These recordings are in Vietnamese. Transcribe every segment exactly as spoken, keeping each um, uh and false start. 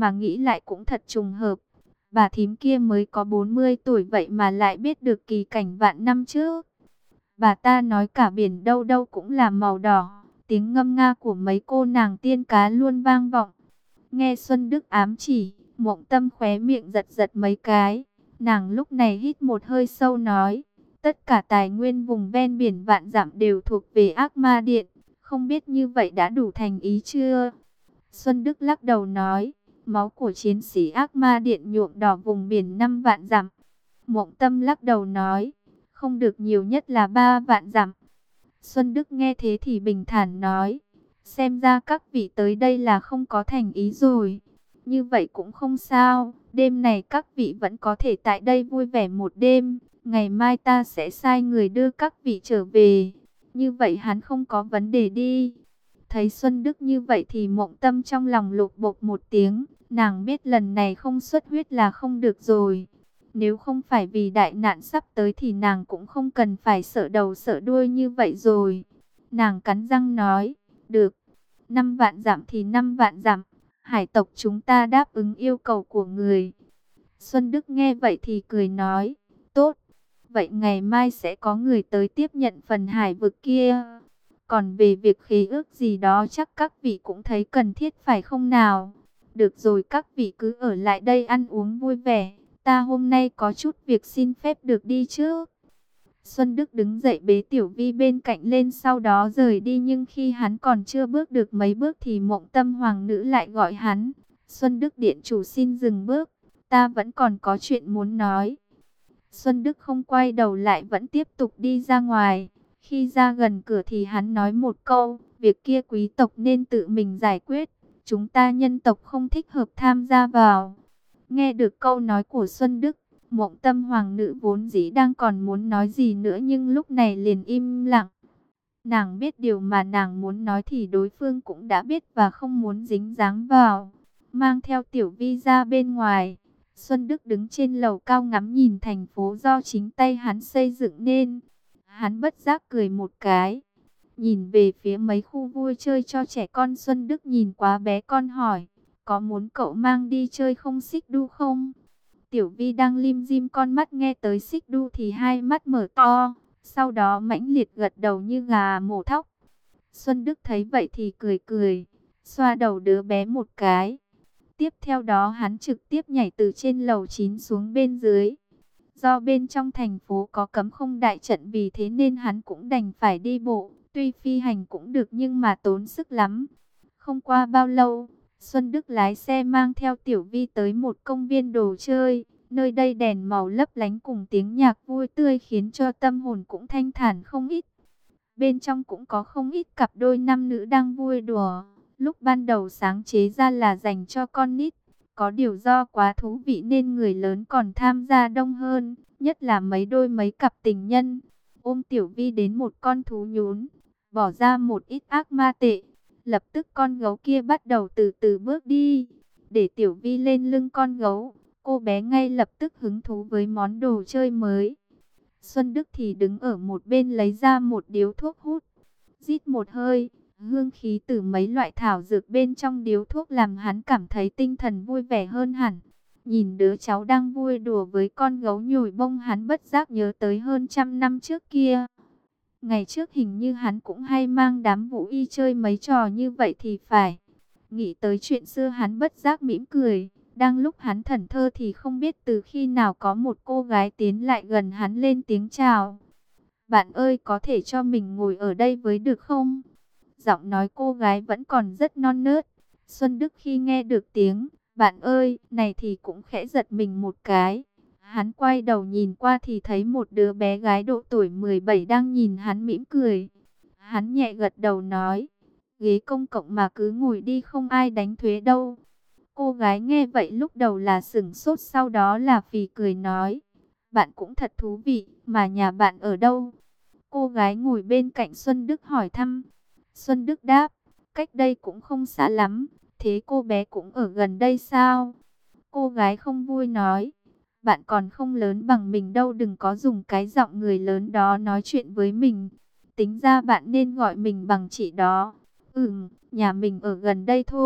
mà nghĩ lại cũng thật trùng hợp. Bà thím kia mới có bốn mươi tuổi vậy mà lại biết được kỳ cảnh vạn năm trước. Bà ta nói cả biển đâu đâu cũng là màu đỏ. Tiếng ngâm nga của mấy cô nàng tiên cá luôn vang vọng. Nghe Xuân Đức ám chỉ, Mộng Tâm khóe miệng giật giật mấy cái. Nàng lúc này hít một hơi sâu nói, tất cả tài nguyên vùng ven biển vạn dặm đều thuộc về Ác Ma Điện. Không biết như vậy đã đủ thành ý chưa? Xuân Đức lắc đầu nói, máu của chiến sĩ Ác Ma Điện nhuộm đỏ vùng biển năm vạn dặm. Mộng Tâm lắc đầu nói, không được, nhiều nhất là ba vạn dặm. Xuân Đức nghe thế thì bình thản nói, xem ra các vị tới đây là không có thành ý rồi. Như vậy cũng không sao, đêm này các vị vẫn có thể tại đây vui vẻ một đêm. Ngày mai ta sẽ sai người đưa các vị trở về. Như vậy hắn không có vấn đề đi. Thấy Xuân Đức như vậy thì Mộng Tâm trong lòng lục bục một tiếng. Nàng biết lần này không xuất huyết là không được rồi. Nếu không phải vì đại nạn sắp tới thì nàng cũng không cần phải sợ đầu sợ đuôi như vậy rồi. Nàng cắn răng nói, được, năm vạn dặm thì năm vạn dặm. Hải tộc chúng ta đáp ứng yêu cầu của người. Xuân Đức nghe vậy thì cười nói, tốt, vậy ngày mai sẽ có người tới tiếp nhận phần hải vực kia. Còn về việc khế ước gì đó chắc các vị cũng thấy cần thiết phải không nào? Được rồi, các vị cứ ở lại đây ăn uống vui vẻ. Ta hôm nay có chút việc xin phép được đi trước. Xuân Đức đứng dậy bế Tiểu Vi bên cạnh lên sau đó rời đi, nhưng khi hắn còn chưa bước được mấy bước thì Mộng Tâm hoàng nữ lại gọi hắn. Xuân Đức điện chủ xin dừng bước, ta vẫn còn có chuyện muốn nói. Xuân Đức không quay đầu lại vẫn tiếp tục đi ra ngoài. Khi ra gần cửa thì hắn nói một câu, việc kia quý tộc nên tự mình giải quyết. Chúng ta nhân tộc không thích hợp tham gia vào. Nghe được câu nói của Xuân Đức, Mộng Tâm hoàng nữ vốn dĩ đang còn muốn nói gì nữa nhưng lúc này liền im lặng. Nàng biết điều mà nàng muốn nói thì đối phương cũng đã biết và không muốn dính dáng vào. Mang theo Tiểu Vi ra bên ngoài, Xuân Đức đứng trên lầu cao ngắm nhìn thành phố do chính tay hắn xây dựng nên. Hắn bất giác cười một cái. Nhìn về phía mấy khu vui chơi cho trẻ con, Xuân Đức nhìn quá bé con hỏi, có muốn cậu mang đi chơi không Xích Đu không? Tiểu Vi đang lim dim con mắt nghe tới Xích Đu thì hai mắt mở to, sau đó mãnh liệt gật đầu như gà mổ thóc. Xuân Đức thấy vậy thì cười cười, xoa đầu đứa bé một cái. Tiếp theo đó hắn trực tiếp nhảy từ trên lầu chín xuống bên dưới. Do bên trong thành phố có cấm không đại trận vì thế nên hắn cũng đành phải đi bộ. Tuy phi hành cũng được nhưng mà tốn sức lắm. Không qua bao lâu, Xuân Đức lái xe mang theo Tiểu Vi tới một công viên đồ chơi. Nơi đây đèn màu lấp lánh cùng tiếng nhạc vui tươi khiến cho tâm hồn cũng thanh thản không ít. Bên trong cũng có không ít cặp đôi nam nữ đang vui đùa. Lúc ban đầu sáng chế ra là dành cho con nít. Có điều do quá thú vị nên người lớn còn tham gia đông hơn. Nhất là mấy đôi mấy cặp tình nhân. Ôm Tiểu Vi đến một con thú nhún, bỏ ra một ít ác ma tệ. Lập tức con gấu kia bắt đầu từ từ bước đi. Để Tiểu Vi lên lưng con gấu, cô bé ngay lập tức hứng thú với món đồ chơi mới. Xuân Đức thì đứng ở một bên lấy ra một điếu thuốc hút. Rít một hơi, hương khí từ mấy loại thảo dược bên trong điếu thuốc làm hắn cảm thấy tinh thần vui vẻ hơn hẳn. Nhìn đứa cháu đang vui đùa với con gấu nhồi bông, hắn bất giác nhớ tới hơn trăm năm trước kia. Ngày trước hình như hắn cũng hay mang đám Vũ Y chơi mấy trò như vậy thì phải. Nghĩ tới chuyện xưa hắn bất giác mỉm cười. Đang lúc hắn thẫn thơ thì không biết từ khi nào có một cô gái tiến lại gần hắn lên tiếng chào. Bạn ơi, có thể cho mình ngồi ở đây với được không? Giọng nói cô gái vẫn còn rất non nớt. Xuân Đức khi nghe được tiếng bạn ơi này thì cũng khẽ giật mình một cái. Hắn quay đầu nhìn qua thì thấy một đứa bé gái độ tuổi mười bảy đang nhìn hắn mỉm cười. Hắn nhẹ gật đầu nói, ghế công cộng mà cứ ngồi đi, không ai đánh thuế đâu. Cô gái nghe vậy lúc đầu là sửng sốt, sau đó là phì cười nói, bạn cũng thật thú vị, mà nhà bạn ở đâu? Cô gái ngồi bên cạnh Xuân Đức hỏi thăm. Xuân Đức đáp, cách đây cũng không xa lắm, thế cô bé cũng ở gần đây sao? Cô gái không vui nói, bạn còn không lớn bằng mình đâu, đừng có dùng cái giọng người lớn đó nói chuyện với mình. Tính ra bạn nên gọi mình bằng chị đó. Ừm, nhà mình ở gần đây thôi,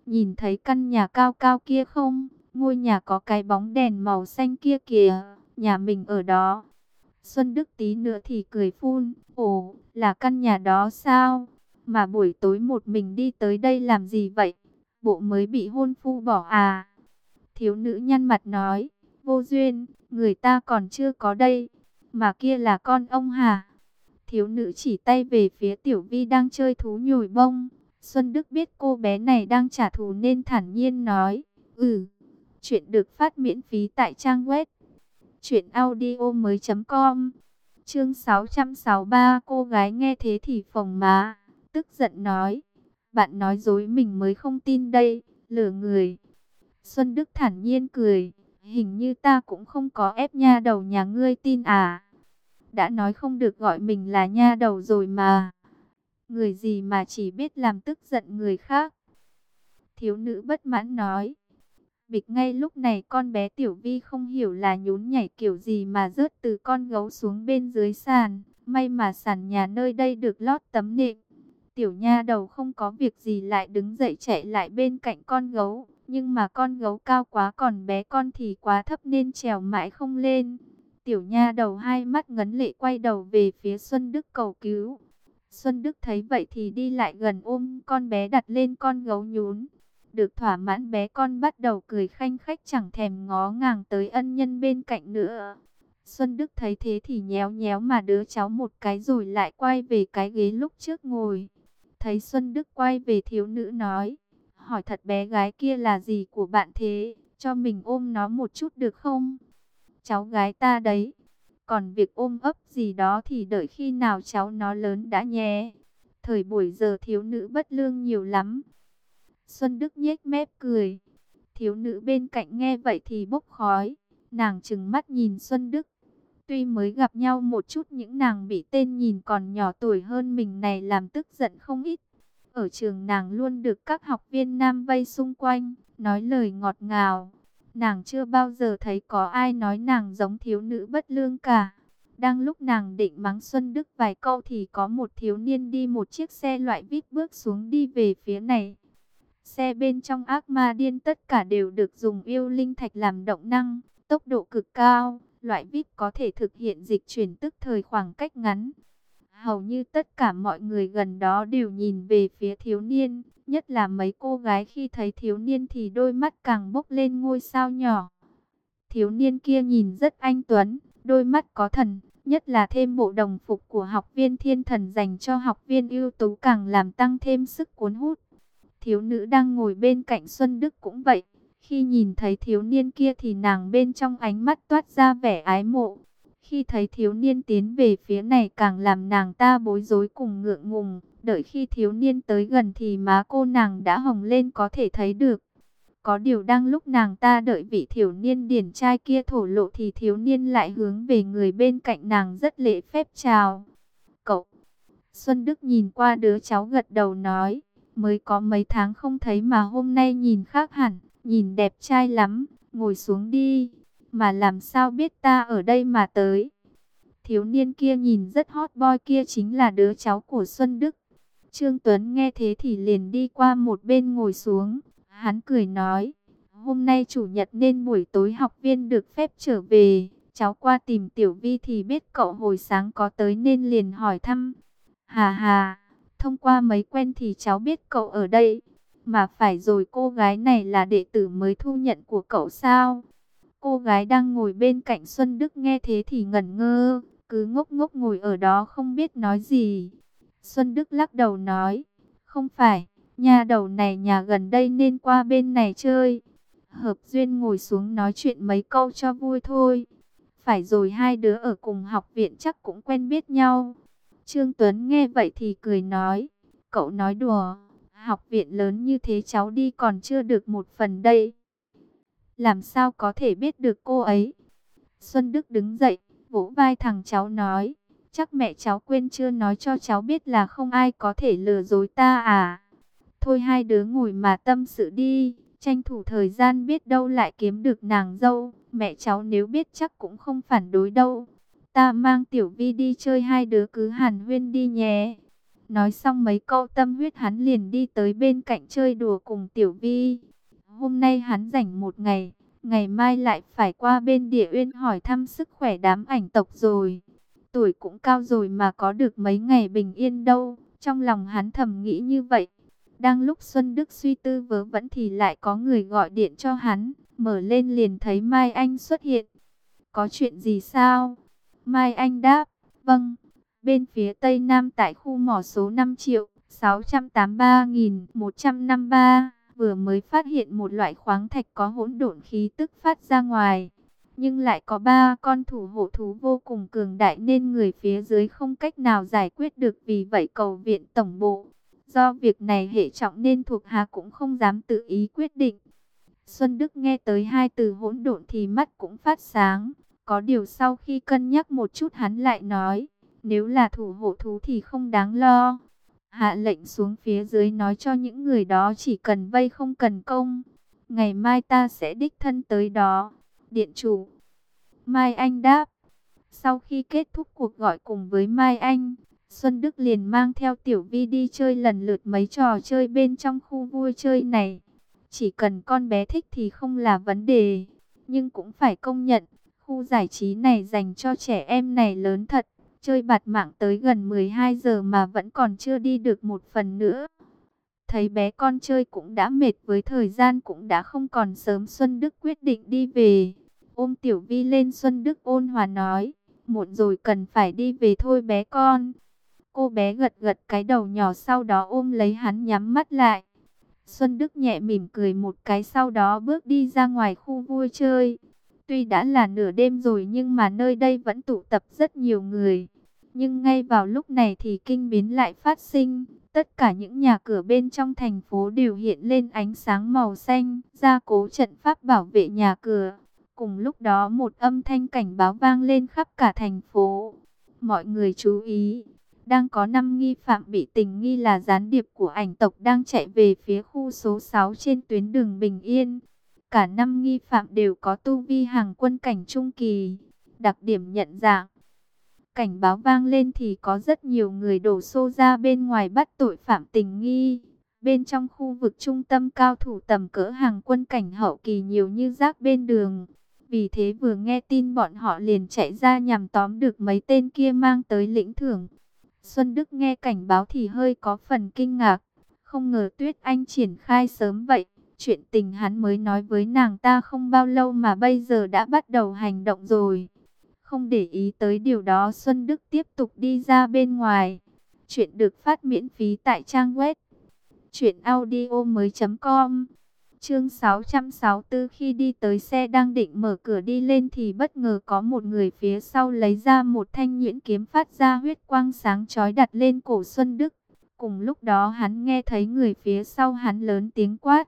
nhìn thấy căn nhà cao cao kia không? Ngôi nhà có cái bóng đèn màu xanh kia kìa, nhà mình ở đó. Xuân Đức tí nữa thì cười phun, ồ, là căn nhà đó sao? Mà buổi tối một mình đi tới đây làm gì vậy? Bộ mới bị hôn phu bỏ à? Thiếu nữ nhăn mặt nói, vô duyên, người ta còn chưa có đây, mà kia là con ông hả? Thiếu nữ chỉ tay về phía Tiểu Vi đang chơi thú nhồi bông. Xuân Đức biết cô bé này đang trả thù nên thản nhiên nói, ừ, chuyện được phát miễn phí tại trang web truyện audio mới chấm com. Chương sáu trăm sáu mươi ba. Cô gái nghe thế thì phồng má, tức giận nói, bạn nói dối mình mới không tin đây, lừa người. Xuân Đức thản nhiên cười, hình như ta cũng không có ép nha đầu nhà ngươi tin à. Đã nói không được gọi mình là nha đầu rồi mà. Người gì mà chỉ biết làm tức giận người khác. Thiếu nữ bất mãn nói. Bịch, ngay lúc này con bé Tiểu Vi không hiểu là nhún nhảy kiểu gì mà rớt từ con gấu xuống bên dưới sàn. May mà sàn nhà nơi đây được lót tấm nệm. Tiểu nha đầu không có việc gì lại đứng dậy chạy lại bên cạnh con gấu. Nhưng mà con gấu cao quá còn bé con thì quá thấp nên trèo mãi không lên. Tiểu nha đầu hai mắt ngấn lệ quay đầu về phía Xuân Đức cầu cứu. Xuân Đức thấy vậy thì đi lại gần ôm con bé đặt lên con gấu nhún. Được thỏa mãn, bé con bắt đầu cười khanh khách chẳng thèm ngó ngàng tới ân nhân bên cạnh nữa. Xuân Đức thấy thế thì nhéo nhéo mà đứa cháu một cái rồi lại quay về cái ghế lúc trước ngồi. Thấy Xuân Đức quay về, thiếu nữ nói, hỏi thật bé gái kia là gì của bạn thế, cho mình ôm nó một chút được không? Cháu gái ta đấy, còn việc ôm ấp gì đó thì đợi khi nào cháu nó lớn đã nhé. Thời buổi giờ thiếu nữ bất lương nhiều lắm. Xuân Đức nhếch mép cười. Thiếu nữ bên cạnh nghe vậy thì bốc khói. Nàng trừng mắt nhìn Xuân Đức. Tuy mới gặp nhau một chút, những nàng bị tên nhìn còn nhỏ tuổi hơn mình này làm tức giận không ít. Ở trường nàng luôn được các học viên nam vây xung quanh, nói lời ngọt ngào. Nàng chưa bao giờ thấy có ai nói nàng giống thiếu nữ bất lương cả. Đang lúc nàng định mắng Xuân Đức vài câu thì có một thiếu niên đi một chiếc xe loại vê i pê bước xuống đi về phía này. Xe bên trong ác ma điên tất cả đều được dùng yêu linh thạch làm động năng, tốc độ cực cao, loại vê i pê có thể thực hiện dịch chuyển tức thời khoảng cách ngắn. Hầu như tất cả mọi người gần đó đều nhìn về phía thiếu niên, nhất là mấy cô gái khi thấy thiếu niên thì đôi mắt càng bốc lên ngôi sao nhỏ. Thiếu niên kia nhìn rất anh tuấn, đôi mắt có thần, nhất là thêm bộ đồng phục của học viên thiên thần dành cho học viên ưu tú càng làm tăng thêm sức cuốn hút. Thiếu nữ đang ngồi bên cạnh Xuân Đức cũng vậy. Khi nhìn thấy thiếu niên kia thì nàng bên trong ánh mắt toát ra vẻ ái mộ. Khi thấy thiếu niên tiến về phía này càng làm nàng ta bối rối cùng ngượng ngùng. Đợi khi thiếu niên tới gần thì má cô nàng đã hồng lên có thể thấy được. Có điều đang lúc nàng ta đợi vị thiếu niên điển trai kia thổ lộ thì thiếu niên lại hướng về người bên cạnh nàng rất lễ phép chào. Cậu. Xuân Đức nhìn qua đứa cháu gật đầu nói. Mới có mấy tháng không thấy mà hôm nay nhìn khác hẳn, nhìn đẹp trai lắm, ngồi xuống đi. Mà làm sao biết ta ở đây mà tới? Thiếu niên kia nhìn rất hot boy kia chính là đứa cháu của Xuân Đức. Trương Tuấn nghe thế thì liền đi qua một bên ngồi xuống. Hắn cười nói, hôm nay chủ nhật nên buổi tối học viên được phép trở về. Cháu qua tìm Tiểu Vi thì biết cậu hồi sáng có tới nên liền hỏi thăm. Hà hà, thông qua mấy quen thì cháu biết cậu ở đây. Mà phải rồi, cô gái này là đệ tử mới thu nhận của cậu sao? Cô gái đang ngồi bên cạnh Xuân Đức nghe thế thì ngẩn ngơ, cứ ngốc ngốc ngồi ở đó không biết nói gì. Xuân Đức lắc đầu nói, không phải, nhà đầu này nhà gần đây nên qua bên này chơi. Hợp duyên ngồi xuống nói chuyện mấy câu cho vui thôi. Phải rồi, hai đứa ở cùng học viện chắc cũng quen biết nhau. Trương Tuấn nghe vậy thì cười nói, cậu nói đùa, học viện lớn như thế cháu đi còn chưa được một phần đây. Làm sao có thể biết được cô ấy? Xuân Đức đứng dậy, vỗ vai thằng cháu nói, chắc mẹ cháu quên chưa nói cho cháu biết là không ai có thể lừa dối ta à. Thôi hai đứa ngồi mà tâm sự đi, tranh thủ thời gian biết đâu lại kiếm được nàng dâu. Mẹ cháu nếu biết chắc cũng không phản đối đâu. Ta mang Tiểu Vi đi chơi, hai đứa cứ hàn huyên đi nhé. Nói xong mấy câu tâm huyết hắn liền đi tới bên cạnh chơi đùa cùng Tiểu Vi. Hôm nay hắn rảnh một ngày, ngày mai lại phải qua bên Địa Uyên hỏi thăm sức khỏe đám ảnh tộc rồi. Tuổi cũng cao rồi mà có được mấy ngày bình yên đâu, trong lòng hắn thầm nghĩ như vậy. Đang lúc Xuân Đức suy tư vớ vẩn thì lại có người gọi điện cho hắn, mở lên liền thấy Mai Anh xuất hiện. Có chuyện gì sao? Mai Anh đáp, vâng, bên phía Tây Nam tại khu mỏ số năm triệu sáu trăm tám mươi ba nghìn một trăm năm mươi ba, vừa mới phát hiện một loại khoáng thạch có hỗn độn khí tức phát ra ngoài. Nhưng lại có ba con thủ hộ thú vô cùng cường đại nên người phía dưới không cách nào giải quyết được, vì vậy cầu viện tổng bộ. Do việc này hệ trọng nên thuộc hạ cũng không dám tự ý quyết định. Xuân Đức nghe tới hai từ hỗn độn thì mắt cũng phát sáng. Có điều sau khi cân nhắc một chút hắn lại nói, nếu là thủ hộ thú thì không đáng lo. Hạ lệnh xuống phía dưới nói cho những người đó chỉ cần vây không cần công. Ngày mai ta sẽ đích thân tới đó. Điện chủ. Mai Anh đáp. Sau khi kết thúc cuộc gọi cùng với Mai Anh, Xuân Đức liền mang theo Tiểu Vi đi chơi lần lượt mấy trò chơi bên trong khu vui chơi này. Chỉ cần con bé thích thì không là vấn đề. Nhưng cũng phải công nhận, khu giải trí này dành cho trẻ em này lớn thật. Chơi bạt mạng tới gần mười hai giờ mà vẫn còn chưa đi được một phần nữa. Thấy bé con chơi cũng đã mệt với thời gian cũng đã không còn sớm, Xuân Đức quyết định đi về. Ôm Tiểu Vi lên, Xuân Đức ôn hòa nói, muộn rồi cần phải đi về thôi bé con. Cô bé gật gật cái đầu nhỏ, sau đó ôm lấy hắn nhắm mắt lại. Xuân Đức nhẹ mỉm cười một cái, sau đó bước đi ra ngoài khu vui chơi. Tuy đã là nửa đêm rồi nhưng mà nơi đây vẫn tụ tập rất nhiều người. Nhưng ngay vào lúc này thì kinh biến lại phát sinh. Tất cả những nhà cửa bên trong thành phố đều hiện lên ánh sáng màu xanh, gia cố trận pháp bảo vệ nhà cửa. Cùng lúc đó một âm thanh cảnh báo vang lên khắp cả thành phố. Mọi người chú ý, đang có năm nghi phạm bị tình nghi là gián điệp của ảnh tộc đang chạy về phía khu số sáu trên tuyến đường Bình Yên. Cả năm nghi phạm đều có tu vi hàng quân cảnh trung kỳ. Đặc điểm nhận dạng. Cảnh báo vang lên thì có rất nhiều người đổ xô ra bên ngoài bắt tội phạm tình nghi. Bên trong khu vực trung tâm, cao thủ tầm cỡ hàng quân cảnh hậu kỳ nhiều như rác bên đường. Vì thế vừa nghe tin bọn họ liền chạy ra nhằm tóm được mấy tên kia mang tới lĩnh thưởng. Xuân Đức nghe cảnh báo thì hơi có phần kinh ngạc. Không ngờ Tuyết Anh triển khai sớm vậy. Chuyện tình hắn mới nói với nàng ta không bao lâu mà bây giờ đã bắt đầu hành động rồi. Không để ý tới điều đó, Xuân Đức tiếp tục đi ra bên ngoài. Chuyện được phát miễn phí tại trang web truyện audio mới chấm com. Chương sáu trăm sáu mươi tư. Khi đi tới xe đang định mở cửa đi lên thì bất ngờ có một người phía sau lấy ra một thanh nhuyễn kiếm phát ra huyết quang sáng chói đặt lên cổ Xuân Đức. Cùng lúc đó hắn nghe thấy người phía sau hắn lớn tiếng quát.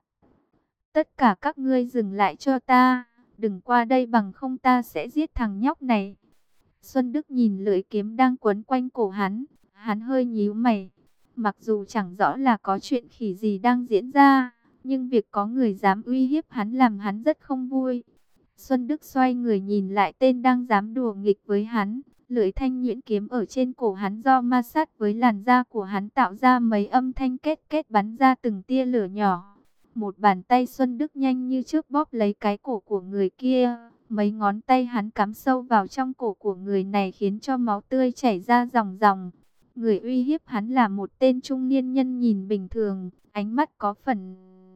Tất cả các ngươi dừng lại cho ta, đừng qua đây bằng không ta sẽ giết thằng nhóc này. Xuân Đức nhìn lưỡi kiếm đang quấn quanh cổ hắn, hắn hơi nhíu mày. Mặc dù chẳng rõ là có chuyện khỉ gì đang diễn ra, nhưng việc có người dám uy hiếp hắn làm hắn rất không vui. Xuân Đức xoay người nhìn lại tên đang dám đùa nghịch với hắn. Lưỡi thanh nhuyễn kiếm ở trên cổ hắn do ma sát với làn da của hắn tạo ra mấy âm thanh kết kết bắn ra từng tia lửa nhỏ. Một bàn tay Xuân Đức nhanh như trước bóp lấy cái cổ của người kia. Mấy ngón tay hắn cắm sâu vào trong cổ của người này khiến cho máu tươi chảy ra ròng ròng. Người uy hiếp hắn là một tên trung niên nhân nhìn bình thường, ánh mắt có phần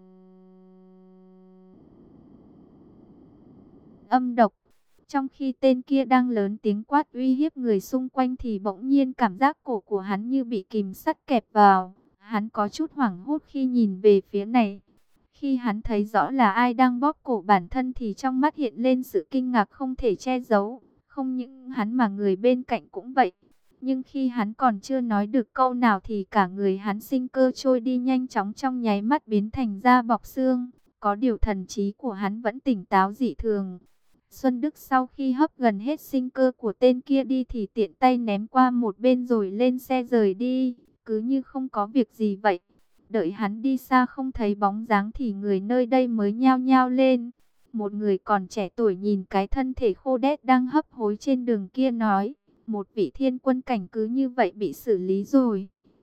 âm độc. Trong khi tên kia đang lớn tiếng quát uy hiếp người xung quanh thì bỗng nhiên cảm giác cổ của hắn như bị kìm sắt kẹp vào. Hắn có chút hoảng hốt khi nhìn về phía này. Khi hắn thấy rõ là ai đang bóp cổ bản thân thì trong mắt hiện lên sự kinh ngạc không thể che giấu. Không những hắn mà người bên cạnh cũng vậy. Nhưng khi hắn còn chưa nói được câu nào thì cả người hắn sinh cơ trôi đi nhanh chóng, trong nháy mắt biến thành da bọc xương. Có điều thần trí của hắn vẫn tỉnh táo dị thường. Xuân Đức sau khi hấp gần hết sinh cơ của tên kia đi thì tiện tay ném qua một bên rồi lên xe rời đi. Cứ như không có việc gì vậy. Đợi hắn đi xa không thấy bóng dáng thì người nơi đây mới nhao nhao lên. Một người còn trẻ tuổi nhìn cái thân thể khô đét đang hấp hối trên đường kia nói. Một vị thiên quân cảnh cứ như vậy bị xử lý rồi.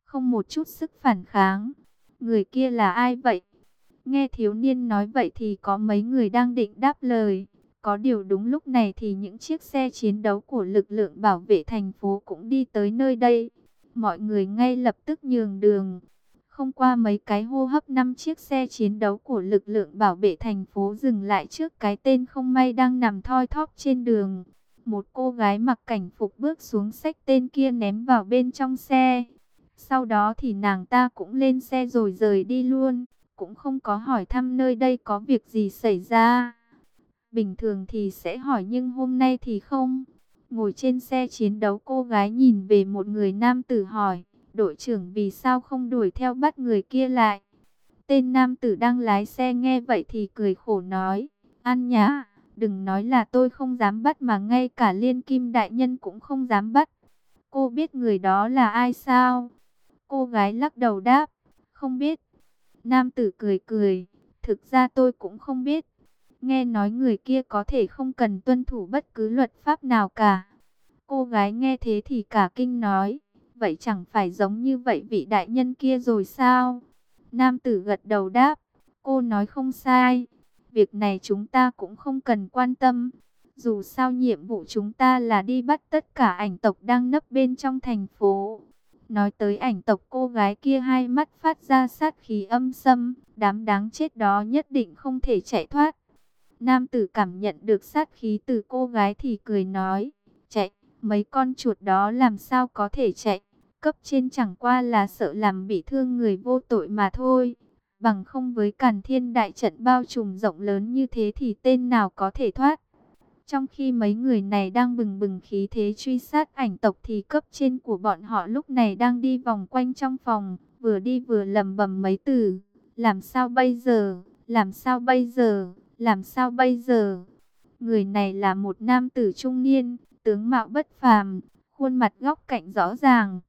không một chút sức phản kháng. Người kia là ai vậy? Nghe thiếu niên nói vậy thì có mấy người đang định đáp lời. Có điều đúng lúc này thì những chiếc xe chiến đấu của lực lượng bảo vệ thành phố cũng đi tới nơi đây. Mọi người ngay lập tức nhường đường. Không qua mấy cái hô hấp, năm chiếc xe chiến đấu của lực lượng bảo vệ thành phố dừng lại trước cái tên không may đang nằm thoi thóp trên đường. Một cô gái mặc cảnh phục bước xuống xách tên kia ném vào bên trong xe. Sau đó thì nàng ta cũng lên xe rồi rời đi luôn, cũng không có hỏi thăm nơi đây có việc gì xảy ra. Bình thường thì sẽ hỏi nhưng hôm nay thì không. Ngồi trên xe chiến đấu, cô gái nhìn về một người nam tử hỏi, đội trưởng vì sao không đuổi theo bắt người kia lại? Tên nam tử đang lái xe nghe vậy thì cười khổ nói, An Nhã, đừng nói là tôi không dám bắt mà ngay cả Liên Kim đại nhân cũng không dám bắt. Cô biết người đó là ai sao? Cô gái lắc đầu đáp, không biết. Nam tử cười cười, thực ra tôi cũng không biết. Nghe nói người kia có thể không cần tuân thủ bất cứ luật pháp nào cả. Cô gái nghe thế thì cả kinh nói, vậy chẳng phải giống như vậy vị đại nhân kia rồi sao? Nam tử gật đầu đáp, cô nói không sai. Việc này chúng ta cũng không cần quan tâm. Dù sao nhiệm vụ chúng ta là đi bắt tất cả ảnh tộc đang nấp bên trong thành phố. Nói tới ảnh tộc, cô gái kia hai mắt phát ra sát khí âm sâm, đám đáng chết đó nhất định không thể chạy thoát. Nam tử cảm nhận được sát khí từ cô gái thì cười nói, chạy, mấy con chuột đó làm sao có thể chạy, cấp trên chẳng qua là sợ làm bị thương người vô tội mà thôi. Bằng không với Càn Thiên đại trận bao trùm rộng lớn như thế thì tên nào có thể thoát. Trong khi mấy người này đang bừng bừng khí thế truy sát ảnh tộc thì cấp trên của bọn họ lúc này đang đi vòng quanh trong phòng, vừa đi vừa lẩm bẩm mấy từ, làm sao bây giờ, làm sao bây giờ, làm sao bây giờ. Người này là một nam tử trung niên, tướng mạo bất phàm, khuôn mặt góc cạnh rõ ràng.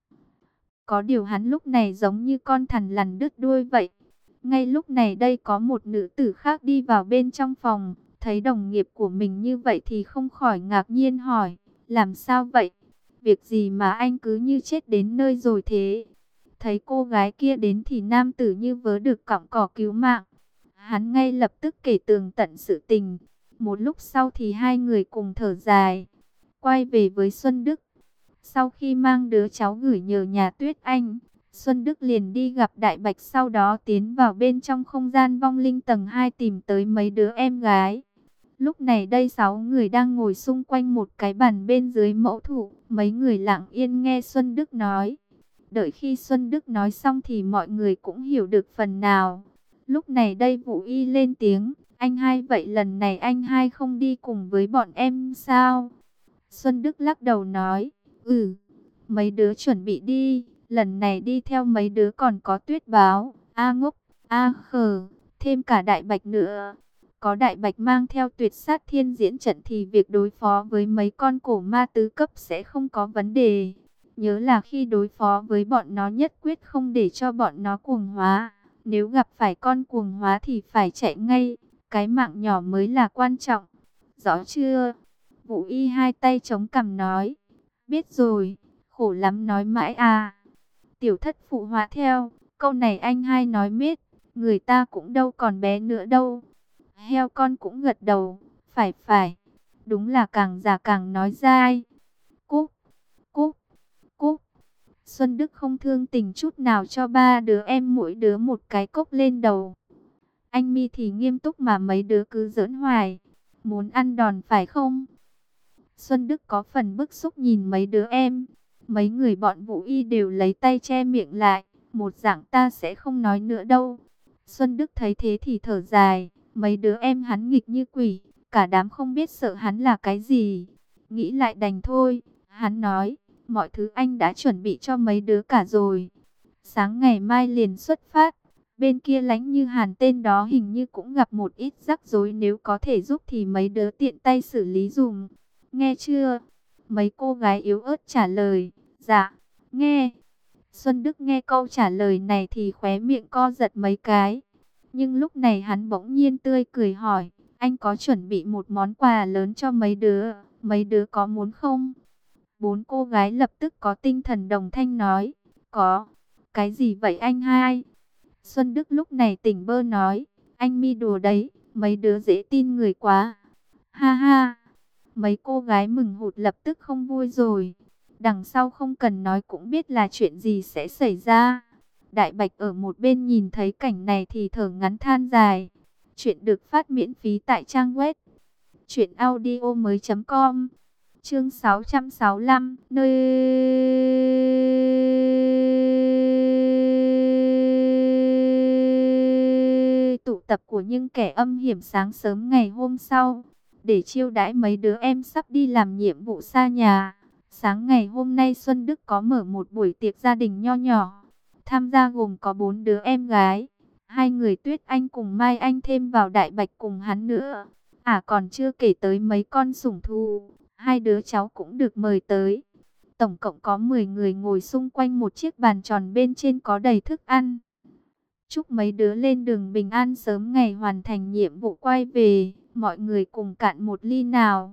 Có điều hắn lúc này giống như con thằn lằn đứt đuôi vậy. Ngay lúc này đây có một nữ tử khác đi vào bên trong phòng, thấy đồng nghiệp của mình như vậy thì không khỏi ngạc nhiên hỏi, làm sao vậy? Việc gì mà anh cứ như chết đến nơi rồi thế? Thấy cô gái kia đến thì nam tử như vớ được cọng cỏ cứu mạng. Hắn ngay lập tức kể tường tận sự tình. Một lúc sau thì hai người cùng thở dài, quay về với Xuân Đức. Sau khi mang đứa cháu gửi nhờ nhà Tuyết Anh, Xuân Đức liền đi gặp Đại Bạch, sau đó tiến vào bên trong không gian vong linh tầng hai tìm tới mấy đứa em gái. Lúc này đây sáu người đang ngồi xung quanh một cái bàn bên dưới mẫu thụ, mấy người lặng yên nghe Xuân Đức nói. Đợi khi Xuân Đức nói xong thì mọi người cũng hiểu được phần nào. Lúc này đây Vũ Y lên tiếng, anh hai, vậy lần này anh hai không đi cùng với bọn em sao? Xuân Đức lắc đầu nói, ừ, mấy đứa chuẩn bị đi, lần này đi theo mấy đứa còn có Tuyết Báo, A Ngốc, A Khờ, thêm cả Đại Bạch nữa. Có Đại Bạch mang theo Tuyệt Sát Thiên Diễn trận thì việc đối phó với mấy con cổ ma tứ cấp sẽ không có vấn đề. Nhớ là khi đối phó với bọn nó nhất quyết không để cho bọn nó cuồng hóa. Nếu gặp phải con cuồng hóa thì phải chạy ngay, cái mạng nhỏ mới là quan trọng. Rõ chưa? Vũ Y hai tay chống cằm nói, biết rồi, khổ lắm nói mãi à. Tiểu Thất phụ họa theo, câu này anh hai nói miết, người ta cũng đâu còn bé nữa đâu. Heo con cũng gật đầu, phải phải, đúng là càng già càng nói dai. Cúc, cúc, cúc. Xuân Đức không thương tình chút nào cho ba đứa em mỗi đứa một cái cốc lên đầu. Anh Mi thì nghiêm túc mà mấy đứa cứ giỡn hoài. Muốn ăn đòn phải không? Xuân Đức có phần bức xúc nhìn mấy đứa em. Mấy người bọn Vũ Y đều lấy tay che miệng lại, một dạng ta sẽ không nói nữa đâu. Xuân Đức thấy thế thì thở dài. Mấy đứa em hắn nghịch như quỷ, cả đám không biết sợ hắn là cái gì. Nghĩ lại đành thôi. Hắn nói, mọi thứ anh đã chuẩn bị cho mấy đứa cả rồi. Sáng ngày mai liền xuất phát. Bên kia Lãnh Như Hàn tên đó hình như cũng gặp một ít rắc rối, nếu có thể giúp thì mấy đứa tiện tay xử lý dùm. Nghe chưa? Mấy cô gái yếu ớt trả lời. Dạ, nghe. Xuân Đức nghe câu trả lời này thì khóe miệng co giật mấy cái. Nhưng lúc này hắn bỗng nhiên tươi cười hỏi, anh có chuẩn bị một món quà lớn cho mấy đứa, mấy đứa có muốn không? Bốn cô gái lập tức có tinh thần đồng thanh nói, có. Cái gì vậy anh hai? Xuân Đức lúc này tỉnh bơ nói, anh mi đùa đấy, mấy đứa dễ tin người quá. Ha ha, mấy cô gái mừng hụt lập tức không vui rồi. Đằng sau không cần nói cũng biết là chuyện gì sẽ xảy ra. Đại Bạch ở một bên nhìn thấy cảnh này thì thở ngắn than dài. Chuyện được phát miễn phí tại trang web truyện audio mới.com. Chương sáu trăm sáu mươi lăm, nơi tụ tập của những kẻ âm hiểm. Sáng sớm ngày hôm sau, để chiêu đãi mấy đứa em sắp đi làm nhiệm vụ xa nhà, sáng ngày hôm nay Xuân Đức có mở một buổi tiệc gia đình nho nhỏ. Tham gia gồm có bốn đứa em gái, hai người Tuyết Anh cùng Mai Anh, thêm vào Đại Bạch cùng hắn nữa. À còn chưa kể tới mấy con sủng thú, hai đứa cháu cũng được mời tới. Tổng cộng có mười người ngồi xung quanh một chiếc bàn tròn, bên trên có đầy thức ăn. Chúc mấy đứa lên đường bình an, sớm ngày hoàn thành nhiệm vụ quay về. Mọi người cùng cạn một ly nào.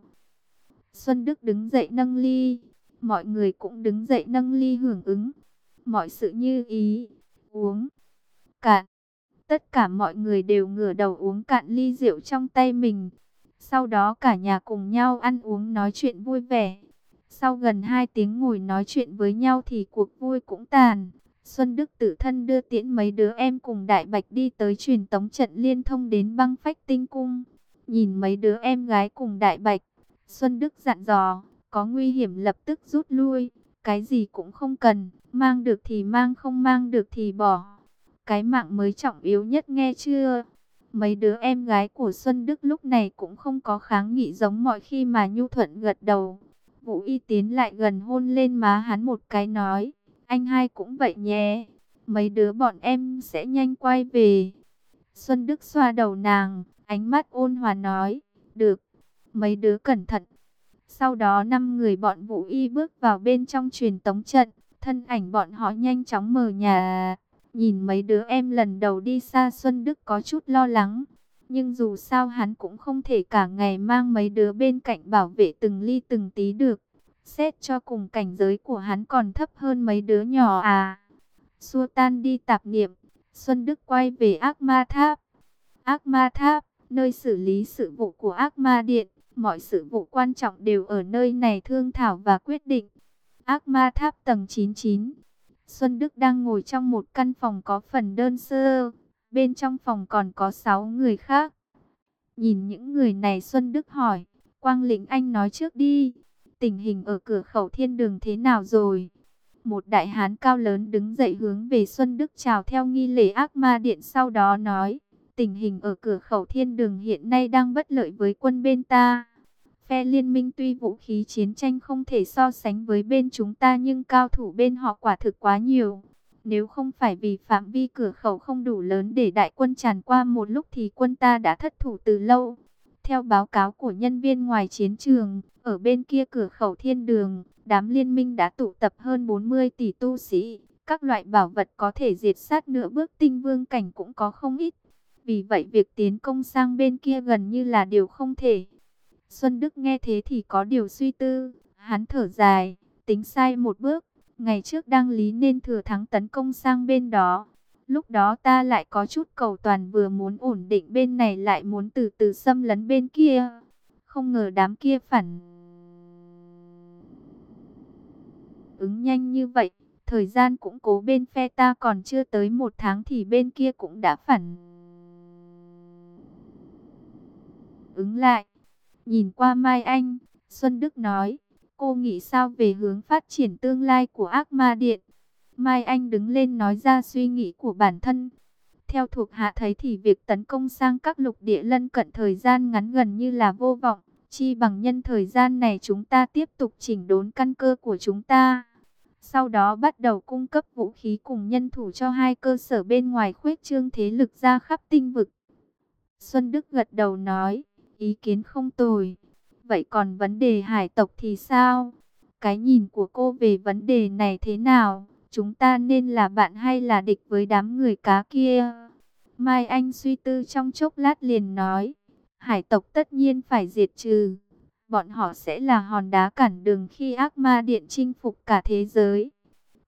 Xuân Đức đứng dậy nâng ly. Mọi người cũng đứng dậy nâng ly hưởng ứng. Mọi sự như ý. Uống cạn. Tất cả mọi người đều ngửa đầu uống cạn ly rượu trong tay mình. Sau đó cả nhà cùng nhau ăn uống nói chuyện vui vẻ. Sau gần hai tiếng ngồi nói chuyện với nhau thì cuộc vui cũng tàn. Xuân Đức tự thân đưa tiễn mấy đứa em cùng Đại Bạch đi tới truyền tống trận liên thông đến băng phách tinh cung. Nhìn mấy đứa em gái cùng Đại Bạch, Xuân Đức dặn dò, có nguy hiểm lập tức rút lui, cái gì cũng không cần, mang được thì mang, không mang được thì bỏ. Cái mạng mới trọng yếu nhất, nghe chưa? Mấy đứa em gái của Xuân Đức lúc này cũng không có kháng nghị giống mọi khi mà nhu thuận gật đầu. Vũ Y tiến lại gần hôn lên má hắn một cái nói, anh hai cũng vậy nhé, mấy đứa bọn em sẽ nhanh quay về. Xuân Đức xoa đầu nàng, ánh mắt ôn hòa nói, được, mấy đứa cẩn thận. Sau đó năm người bọn Vũ Y bước vào bên trong truyền tống trận, thân ảnh bọn họ nhanh chóng mờ nhà. Nhìn mấy đứa em lần đầu đi xa, Xuân Đức có chút lo lắng. Nhưng dù sao hắn cũng không thể cả ngày mang mấy đứa bên cạnh bảo vệ từng ly từng tí được. Xét cho cùng cảnh giới của hắn còn thấp hơn mấy đứa nhỏ à. Xua tan đi tạp niệm, Xuân Đức quay về Ác Ma Tháp. Ác Ma Tháp, nơi xử lý sự vụ của Ác Ma Điện. Mọi sự vụ quan trọng đều ở nơi này thương thảo và quyết định. Ác Ma Tháp tầng chín mươi chín. Xuân Đức đang ngồi trong một căn phòng có phần đơn sơ. Bên trong phòng còn có sáu người khác. Nhìn những người này, Xuân Đức hỏi, Quang Lĩnh anh nói trước đi. Tình hình ở cửa khẩu thiên đường thế nào rồi? Một đại hán cao lớn đứng dậy hướng về Xuân Đức chào theo nghi lễ Ác Ma Điện, sau đó nói, tình hình ở cửa khẩu thiên đường hiện nay đang bất lợi với quân bên ta. Phe liên minh tuy vũ khí chiến tranh không thể so sánh với bên chúng ta, nhưng cao thủ bên họ quả thực quá nhiều. Nếu không phải vì phạm vi cửa khẩu không đủ lớn để đại quân tràn qua một lúc thì quân ta đã thất thủ từ lâu. Theo báo cáo của nhân viên ngoài chiến trường, ở bên kia cửa khẩu thiên đường, đám liên minh đã tụ tập hơn bốn mươi tỷ tu sĩ. Các loại bảo vật có thể diệt sát nửa bước tinh vương cảnh cũng có không ít. Vì vậy việc tiến công sang bên kia gần như là điều không thể. Xuân Đức nghe thế thì có điều suy tư, hắn thở dài, tính sai một bước. Ngày trước đang lý nên thừa thắng tấn công sang bên đó. Lúc đó ta lại có chút cầu toàn, vừa muốn ổn định bên này lại muốn từ từ xâm lấn bên kia. Không ngờ đám kia phản ứng nhanh như vậy. Thời gian cũng cố, bên phe ta còn chưa tới một tháng thì bên kia cũng đã phản ứng lại. Nhìn qua Mai Anh, Xuân Đức nói, cô nghĩ sao về hướng phát triển tương lai của Ác Ma Điện? Mai Anh đứng lên nói ra suy nghĩ của bản thân. Theo thuộc hạ thấy thì việc tấn công sang các lục địa lân cận thời gian ngắn gần như là vô vọng. Chi bằng nhân thời gian này chúng ta tiếp tục chỉnh đốn căn cơ của chúng ta. Sau đó bắt đầu cung cấp vũ khí cùng nhân thủ cho hai cơ sở bên ngoài, khuếch trương thế lực ra khắp tinh vực. Xuân Đức gật đầu nói, ý kiến không tồi. Vậy còn vấn đề hải tộc thì sao? Cái nhìn của cô về vấn đề này thế nào? Chúng ta nên là bạn hay là địch với đám người cá kia? Mai Anh suy tư trong chốc lát liền nói, hải tộc tất nhiên phải diệt trừ. Bọn họ sẽ là hòn đá cản đường khi Ác Ma Điện chinh phục cả thế giới.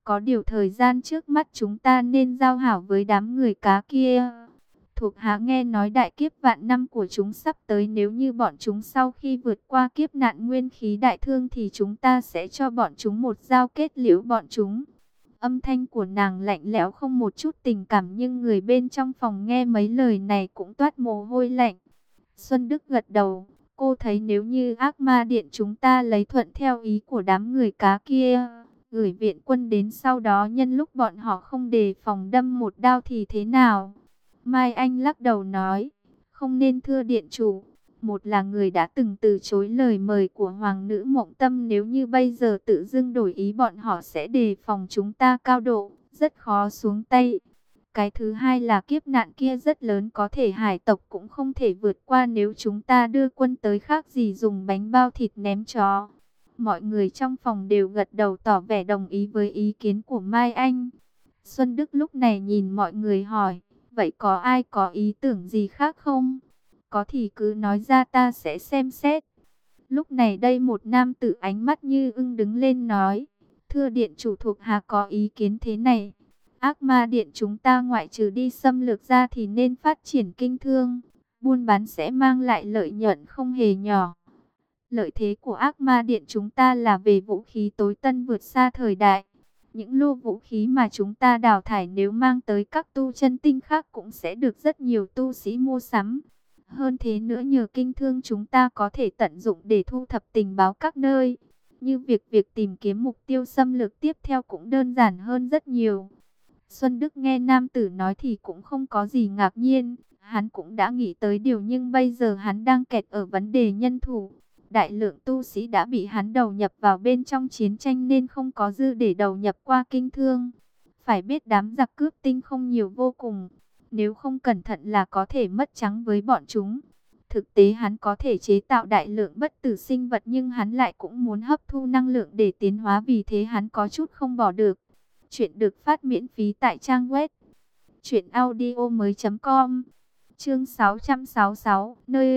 Có điều thời gian trước mắt chúng ta nên giao hảo với đám người cá kia. Thuộc hạ nghe nói đại kiếp vạn năm của chúng sắp tới, nếu như bọn chúng sau khi vượt qua kiếp nạn nguyên khí đại thương thì chúng ta sẽ cho bọn chúng một giao kết liễu bọn chúng. Âm thanh của nàng lạnh lẽo không một chút tình cảm, nhưng người bên trong phòng nghe mấy lời này cũng toát mồ hôi lạnh. Xuân Đức gật đầu, cô thấy nếu như Ác Ma Điện chúng ta lấy thuận theo ý của đám người cá kia, gửi viện quân đến, sau đó nhân lúc bọn họ không đề phòng đâm một đao thì thế nào? Mai Anh lắc đầu nói, không nên thưa điện chủ. Một là người đã từng từ chối lời mời của Hoàng nữ Mộng Tâm, nếu như bây giờ tự dưng đổi ý bọn họ sẽ đề phòng chúng ta cao độ, rất khó xuống tay. Cái thứ hai là kiếp nạn kia rất lớn, có thể hải tộc cũng không thể vượt qua nếu chúng ta đưa quân tới, khác gì dùng bánh bao thịt ném chó. Mọi người trong phòng đều gật đầu tỏ vẻ đồng ý với ý kiến của Mai Anh. Xuân Đức lúc này nhìn mọi người hỏi, vậy có ai có ý tưởng gì khác không? Có thì cứ nói ra, ta sẽ xem xét. Lúc này đây một nam tử ánh mắt như ưng đứng lên nói, thưa điện chủ, thuộc hạ có ý kiến thế này. Ác Ma Điện chúng ta ngoại trừ đi xâm lược ra thì nên phát triển kinh thương. Buôn bán sẽ mang lại lợi nhuận không hề nhỏ. Lợi thế của Ác Ma Điện chúng ta là về vũ khí tối tân vượt xa thời đại. Những lô vũ khí mà chúng ta đào thải nếu mang tới các tu chân tinh khác cũng sẽ được rất nhiều tu sĩ mua sắm. Hơn thế nữa, nhờ kinh thương chúng ta có thể tận dụng để thu thập tình báo các nơi. Như việc việc tìm kiếm mục tiêu xâm lược tiếp theo cũng đơn giản hơn rất nhiều. Xuân Đức nghe nam tử nói thì cũng không có gì ngạc nhiên. Hắn cũng đã nghĩ tới điều, nhưng bây giờ hắn đang kẹt ở vấn đề nhân thủ. Đại lượng tu sĩ đã bị hắn đầu nhập vào bên trong chiến tranh nên không có dư để đầu nhập qua kinh thương. Phải biết đám giặc cướp tinh không nhiều vô cùng. Nếu không cẩn thận là có thể mất trắng với bọn chúng. Thực tế hắn có thể chế tạo đại lượng bất tử sinh vật, nhưng hắn lại cũng muốn hấp thu năng lượng để tiến hóa, vì thế hắn có chút không bỏ được. Chuyện được phát miễn phí tại trang web truyện audio mới chấm com. Chương sáu trăm sáu mươi sáu, nơi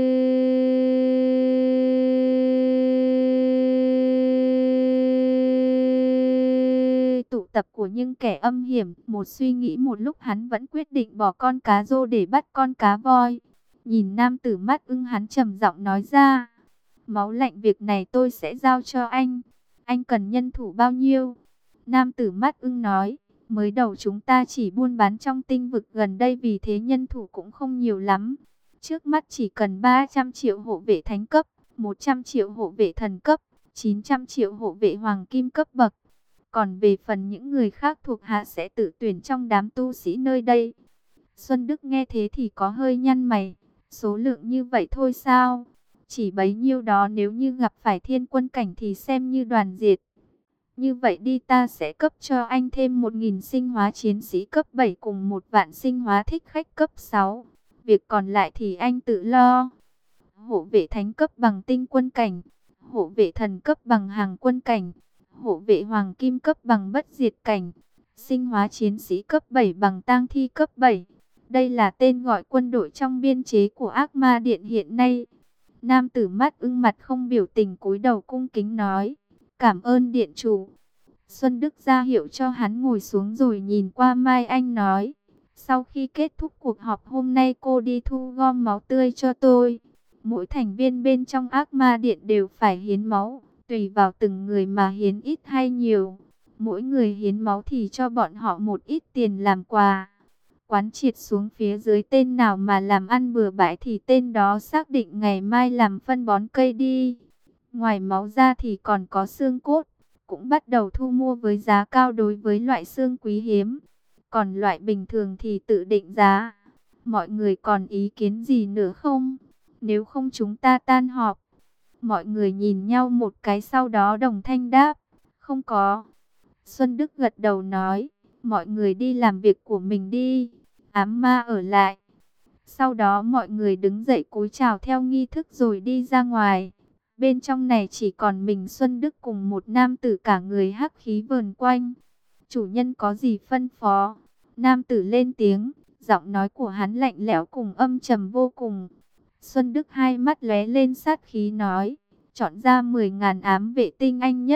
tụ tập của những kẻ âm hiểm. Một suy nghĩ một lúc, hắn vẫn quyết định bỏ con cá rô để bắt con cá voi. Nhìn nam tử mắt ưng, hắn trầm giọng nói ra, máu lạnh, việc này tôi sẽ giao cho anh. Anh cần nhân thủ bao nhiêu? Nam tử mắt ưng nói, mới đầu chúng ta chỉ buôn bán trong tinh vực gần đây, vì thế nhân thủ cũng không nhiều lắm. Trước mắt chỉ cần ba trăm triệu hộ vệ thánh cấp, một trăm triệu hộ vệ thần cấp, chín trăm triệu hộ vệ hoàng kim cấp bậc. Còn về phần những người khác thuộc hạ sẽ tự tuyển trong đám tu sĩ nơi đây. Xuân Đức nghe thế thì có hơi nhăn mày. Số lượng như vậy thôi sao? Chỉ bấy nhiêu đó, nếu như gặp phải thiên quân cảnh thì xem như đoàn diệt. Như vậy đi, ta sẽ cấp cho anh thêm một nghìn sinh hóa chiến sĩ cấp bảy cùng một vạn sinh hóa thích khách cấp sáu. Việc còn lại thì anh tự lo. Hộ vệ thánh cấp bằng tinh quân cảnh, hộ vệ thần cấp bằng hàng quân cảnh, hộ vệ hoàng kim cấp bằng bất diệt cảnh, sinh hóa chiến sĩ cấp bảy bằng tang thi cấp bảy. Đây là tên gọi quân đội trong biên chế của Ác Ma Điện hiện nay. Nam tử mắt ưng mặt không biểu tình cúi đầu cung kính nói, cảm ơn điện chủ. Xuân Đức ra hiệu cho hắn ngồi xuống rồi nhìn qua Mai Anh nói, sau khi kết thúc cuộc họp hôm nay cô đi thu gom máu tươi cho tôi. Mỗi thành viên bên trong Ác Ma Điện đều phải hiến máu, tùy vào từng người mà hiến ít hay nhiều. Mỗi người hiến máu thì cho bọn họ một ít tiền làm quà. Quán triệt xuống phía dưới, tên nào mà làm ăn bừa bãi thì tên đó xác định ngày mai làm phân bón cây đi. Ngoài máu ra thì còn có xương cốt, cũng bắt đầu thu mua với giá cao đối với loại xương quý hiếm. Còn loại bình thường thì tự định giá. Mọi người còn ý kiến gì nữa không? Nếu không chúng ta tan họp. Mọi người nhìn nhau một cái, sau đó đồng thanh đáp, không có. Xuân Đức gật đầu nói, mọi người đi làm việc của mình đi, ám ma ở lại. Sau đó mọi người đứng dậy cúi chào theo nghi thức rồi đi ra ngoài. Bên trong này chỉ còn mình Xuân Đức cùng một nam tử cả người hắc khí vờn quanh. Chủ nhân có gì phân phó? Nam tử lên tiếng, giọng nói của hắn lạnh lẽo cùng âm trầm vô cùng. Xuân Đức hai mắt lóe lên sát khí nói, chọn ra mười ngàn ám vệ tinh anh nhất,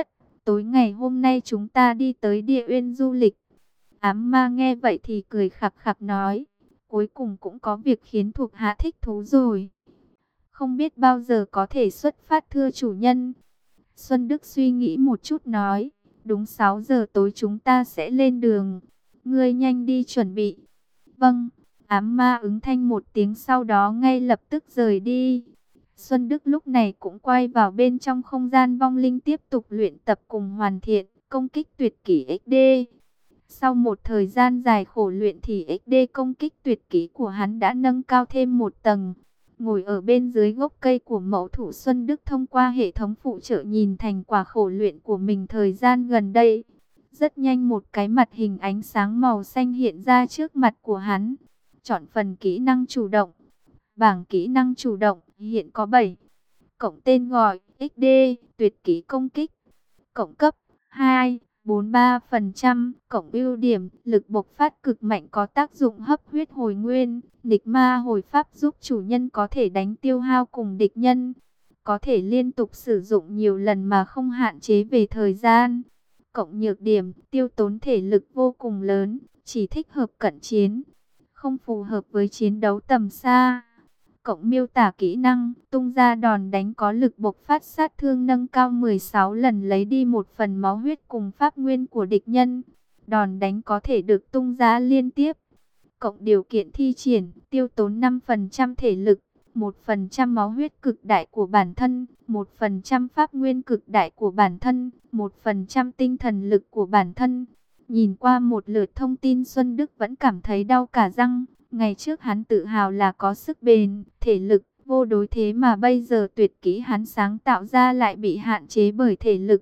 tối ngày hôm nay chúng ta đi tới Địa Uyên du lịch. Ám ma nghe vậy thì cười khặc khặc nói, cuối cùng cũng có việc khiến thuộc hạ thích thú rồi. Không biết bao giờ có thể xuất phát thưa chủ nhân. Xuân Đức suy nghĩ một chút nói, đúng sáu giờ tối chúng ta sẽ lên đường. Ngươi nhanh đi chuẩn bị. Vâng, ám ma ứng thanh một tiếng, sau đó ngay lập tức rời đi. Xuân Đức lúc này cũng quay vào bên trong không gian vong linh tiếp tục luyện tập cùng hoàn thiện công kích tuyệt kỹ ích đê. Sau một thời gian dài khổ luyện thì ích đê công kích tuyệt kỹ của hắn đã nâng cao thêm một tầng. Ngồi ở bên dưới gốc cây của mẫu thủ, Xuân Đức thông qua hệ thống phụ trợ nhìn thành quả khổ luyện của mình thời gian gần đây. Rất nhanh một cái mặt hình ánh sáng màu xanh hiện ra trước mặt của hắn. Chọn phần kỹ năng chủ động. Bảng kỹ năng chủ động hiện có bảy. Cộng tên gọi ích đê, tuyệt kỹ công kích. Cộng cấp hai, bốn mươi ba phần trăm. Cộng ưu điểm, lực bộc phát cực mạnh có tác dụng hấp huyết hồi nguyên. Địch ma hồi pháp giúp chủ nhân có thể đánh tiêu hao cùng địch nhân. Có thể liên tục sử dụng nhiều lần mà không hạn chế về thời gian. Cộng nhược điểm, tiêu tốn thể lực vô cùng lớn, chỉ thích hợp cận chiến, không phù hợp với chiến đấu tầm xa. Cộng miêu tả kỹ năng, tung ra đòn đánh có lực bộc phát sát thương nâng cao mười sáu lần, lấy đi một phần máu huyết cùng pháp nguyên của địch nhân. Đòn đánh có thể được tung ra liên tiếp. Cộng điều kiện thi triển, tiêu tốn năm phần trăm thể lực, một phần trăm máu huyết cực đại của bản thân, một phần trăm pháp nguyên cực đại của bản thân, một phần trăm tinh thần lực của bản thân. Nhìn qua một lượt thông tin, Xuân Đức vẫn cảm thấy đau cả răng. Ngày trước hắn tự hào là có sức bền, thể lực vô đối, thế mà bây giờ tuyệt kỹ hắn sáng tạo ra lại bị hạn chế bởi thể lực.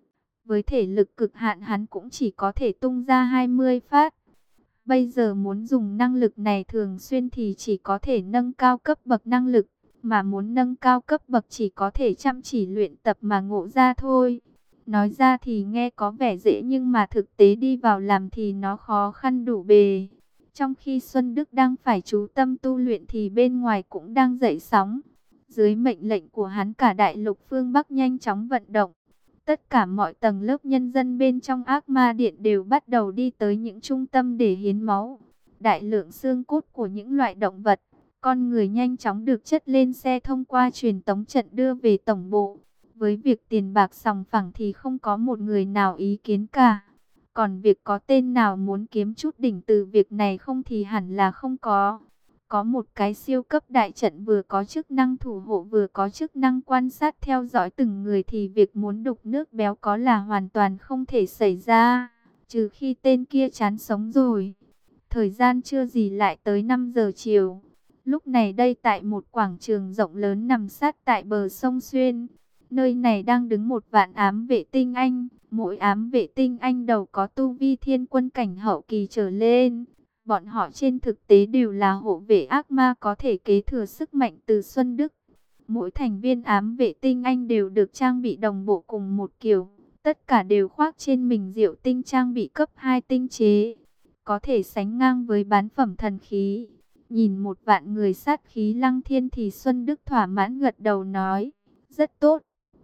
Với thể lực cực hạn hắn cũng chỉ có thể tung ra hai mươi phát. Bây giờ muốn dùng năng lực này thường xuyên thì chỉ có thể nâng cao cấp bậc năng lực. Mà muốn nâng cao cấp bậc chỉ có thể chăm chỉ luyện tập mà ngộ ra thôi. Nói ra thì nghe có vẻ dễ nhưng mà thực tế đi vào làm thì nó khó khăn đủ bề. Trong khi Xuân Đức đang phải chú tâm tu luyện thì bên ngoài cũng đang dậy sóng. Dưới mệnh lệnh của hắn, cả đại lục phương Bắc nhanh chóng vận động. Tất cả mọi tầng lớp nhân dân bên trong Ác Ma Điện đều bắt đầu đi tới những trung tâm để hiến máu. Đại lượng xương cốt của những loại động vật, con người nhanh chóng được chất lên xe thông qua truyền tống trận đưa về tổng bộ. Với việc tiền bạc sòng phẳng thì không có một người nào ý kiến cả. Còn việc có tên nào muốn kiếm chút đỉnh từ việc này không thì hẳn là không có. Có một cái siêu cấp đại trận vừa có chức năng thủ hộ vừa có chức năng quan sát theo dõi từng người thì việc muốn đục nước béo có là hoàn toàn không thể xảy ra. Trừ khi tên kia chán sống rồi. Thời gian chưa gì lại tới năm giờ chiều. Lúc này đây tại một quảng trường rộng lớn nằm sát tại bờ sông Xuyên. Nơi này đang đứng một vạn ám vệ tinh anh. Mỗi ám vệ tinh anh đầu có tu vi thiên quân cảnh hậu kỳ trở lên. Bọn họ trên thực tế đều là hộ vệ ác ma có thể kế thừa sức mạnh từ Xuân Đức. Mỗi thành viên ám vệ tinh anh đều được trang bị đồng bộ cùng một kiểu. Tất cả đều khoác trên mình diệu tinh trang bị cấp hai tinh chế. Có thể sánh ngang với bán phẩm thần khí. Nhìn một vạn người sát khí lăng thiên thì Xuân Đức thỏa mãn gật đầu nói. Rất tốt.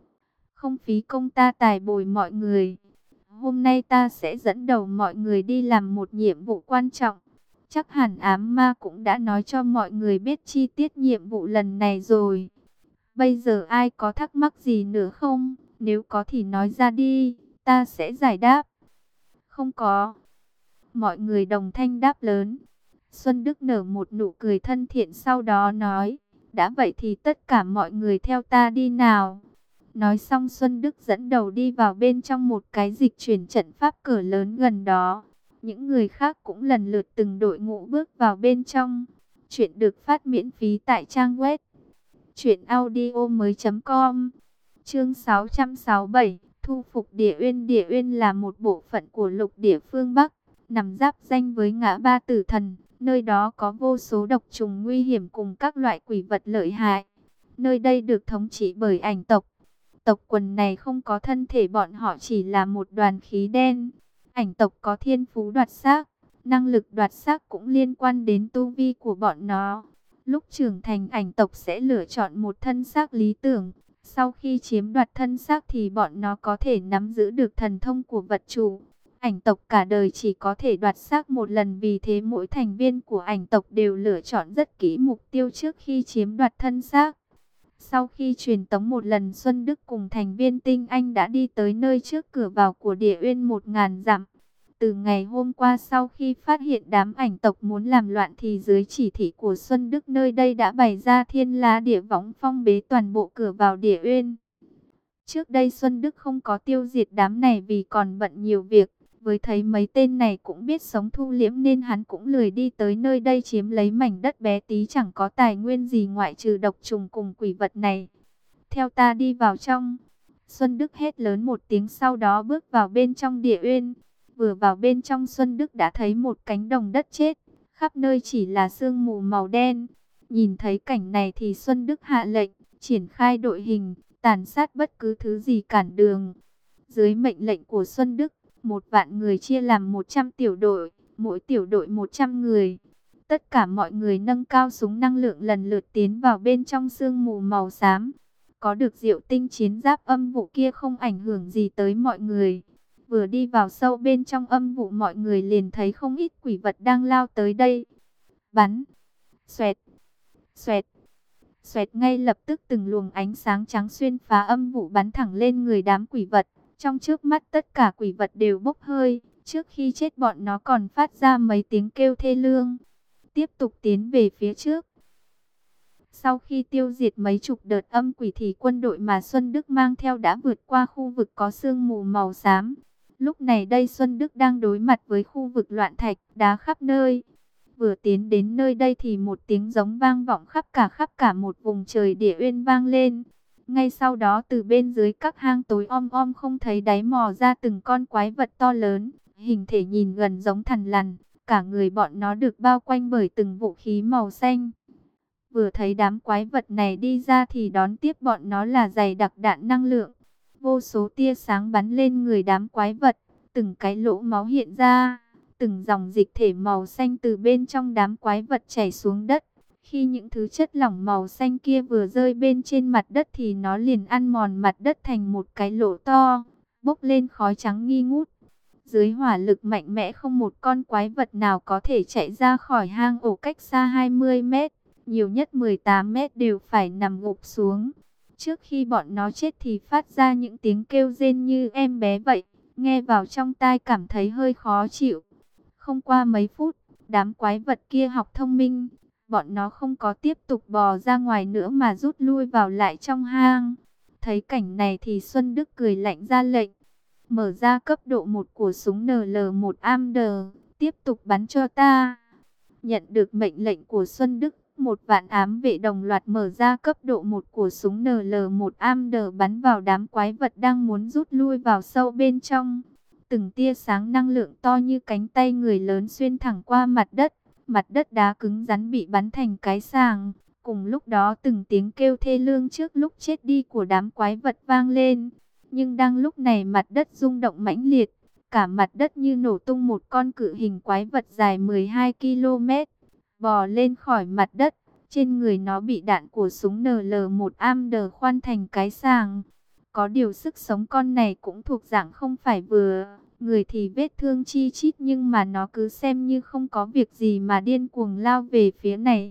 Không phí công ta tài bồi mọi người. Hôm nay ta sẽ dẫn đầu mọi người đi làm một nhiệm vụ quan trọng. Chắc hẳn ám ma cũng đã nói cho mọi người biết chi tiết nhiệm vụ lần này rồi. Bây giờ ai có thắc mắc gì nữa không? Nếu có thì nói ra đi, ta sẽ giải đáp. Không có. Mọi người đồng thanh đáp lớn. Xuân Đức nở một nụ cười thân thiện sau đó nói. Đã vậy thì tất cả mọi người theo ta đi nào. Nói xong Xuân Đức dẫn đầu đi vào bên trong một cái dịch chuyển trận pháp cửa lớn gần đó. Những người khác cũng lần lượt từng đội ngũ bước vào bên trong. Chuyện được phát miễn phí tại trang web truyện audio mới chấm com. Chương sáu trăm sáu mươi bảy, thu phục Địa Uyên. Địa Uyên là một bộ phận của lục địa phương Bắc, nằm giáp ranh với ngã ba tử thần. Nơi đó có vô số độc trùng nguy hiểm cùng các loại quỷ vật lợi hại. Nơi đây được thống trị bởi ảnh tộc. Tộc quần này không có thân thể, bọn họ chỉ là một đoàn khí đen. Ảnh tộc có thiên phú đoạt xác, năng lực đoạt xác cũng liên quan đến tu vi của bọn nó. Lúc trưởng thành, ảnh tộc sẽ lựa chọn một thân xác lý tưởng, Sau khi chiếm đoạt thân xác thì bọn nó có thể nắm giữ được thần thông của vật chủ. Ảnh tộc cả đời chỉ có thể đoạt xác một lần, vì thế mỗi thành viên của ảnh tộc đều lựa chọn rất kỹ mục tiêu trước khi chiếm đoạt thân xác. Sau khi truyền tống một lần, Xuân Đức cùng thành viên tinh anh đã đi tới nơi trước cửa vào của Địa Uyên một ngàn dặm. Từ ngày hôm qua, sau khi phát hiện đám ảnh tộc muốn làm loạn thì dưới chỉ thị của Xuân Đức, nơi đây đã bày ra thiên la địa võng, phong bế toàn bộ cửa vào Địa Uyên. Trước đây Xuân Đức không có tiêu diệt đám này vì còn bận nhiều việc. Với thấy mấy tên này cũng biết sống thu liễm nên hắn cũng lười đi tới nơi đây chiếm lấy mảnh đất bé tí chẳng có tài nguyên gì ngoại trừ độc trùng cùng quỷ vật này. Theo ta đi vào trong. Xuân Đức hét lớn một tiếng, sau đó bước vào bên trong Địa Uyên. Vừa vào bên trong, Xuân Đức đã thấy một cánh đồng đất chết, khắp nơi chỉ là sương mù màu đen. Nhìn thấy cảnh này thì Xuân Đức hạ lệnh, triển khai đội hình, tàn sát bất cứ thứ gì cản đường. Dưới mệnh lệnh của Xuân Đức, một vạn người chia làm một trăm tiểu đội, mỗi tiểu đội một trăm người. Tất cả mọi người nâng cao súng năng lượng lần lượt tiến vào bên trong sương mù màu xám. Có được diệu tinh chiến giáp âm vụ kia không ảnh hưởng gì tới mọi người. Vừa đi vào sâu bên trong âm vụ, mọi người liền thấy không ít quỷ vật đang lao tới đây. Bắn! Xoẹt! Xoẹt! Xoẹt! Ngay lập tức từng luồng ánh sáng trắng xuyên phá âm vụ bắn thẳng lên người đám quỷ vật. Trong trước mắt tất cả quỷ vật đều bốc hơi. Trước khi chết bọn nó còn phát ra mấy tiếng kêu thê lương. Tiếp tục tiến về phía trước. Sau khi tiêu diệt mấy chục đợt âm quỷ thì quân đội mà Xuân Đức mang theo đã vượt qua khu vực có sương mù màu xám. Lúc này đây Xuân Đức đang đối mặt với khu vực loạn thạch, đá khắp nơi. Vừa tiến đến nơi đây thì một tiếng giống vang vọng khắp cả khắp cả một vùng trời Địa Uyên vang lên. Ngay sau đó từ bên dưới các hang tối om om không thấy đáy mò ra từng con quái vật to lớn, hình thể nhìn gần giống thằn lằn, cả người bọn nó được bao quanh bởi từng vũ khí màu xanh. Vừa thấy đám quái vật này đi ra thì đón tiếp bọn nó là dày đặc đạn năng lượng. Vô số tia sáng bắn lên người đám quái vật, từng cái lỗ máu hiện ra, từng dòng dịch thể màu xanh từ bên trong đám quái vật chảy xuống đất. Khi những thứ chất lỏng màu xanh kia vừa rơi bên trên mặt đất thì nó liền ăn mòn mặt đất thành một cái lỗ to, bốc lên khói trắng nghi ngút. Dưới hỏa lực mạnh mẽ không một con quái vật nào có thể chạy ra khỏi hang ổ cách xa hai mươi mét, nhiều nhất mười tám mét đều phải nằm gục xuống. Trước khi bọn nó chết thì phát ra những tiếng kêu rên như em bé vậy, nghe vào trong tai cảm thấy hơi khó chịu. Không qua mấy phút, đám quái vật kia học thông minh. Bọn nó không có tiếp tục bò ra ngoài nữa mà rút lui vào lại trong hang. Thấy cảnh này thì Xuân Đức cười lạnh ra lệnh. Mở ra cấp độ một của súng en lờ một a em đê. Tiếp tục bắn cho ta. Nhận được mệnh lệnh của Xuân Đức, một vạn ám vệ đồng loạt mở ra cấp độ một của súng en lờ một a em đê bắn vào đám quái vật đang muốn rút lui vào sâu bên trong. Từng tia sáng năng lượng to như cánh tay người lớn xuyên thẳng qua mặt đất. Mặt đất đá cứng rắn bị bắn thành cái sàng. Cùng lúc đó từng tiếng kêu thê lương trước lúc chết đi của đám quái vật vang lên. Nhưng đang lúc này mặt đất rung động mãnh liệt. Cả mặt đất như nổ tung, một con cự hình quái vật dài mười hai ki lô mét. Bò lên khỏi mặt đất. Trên người nó bị đạn của súng en lờ một a em đê khoan thành cái sàng. Có điều sức sống con này cũng thuộc dạng không phải vừa. Người thì vết thương chi chít nhưng mà nó cứ xem như không có việc gì mà điên cuồng lao về phía này.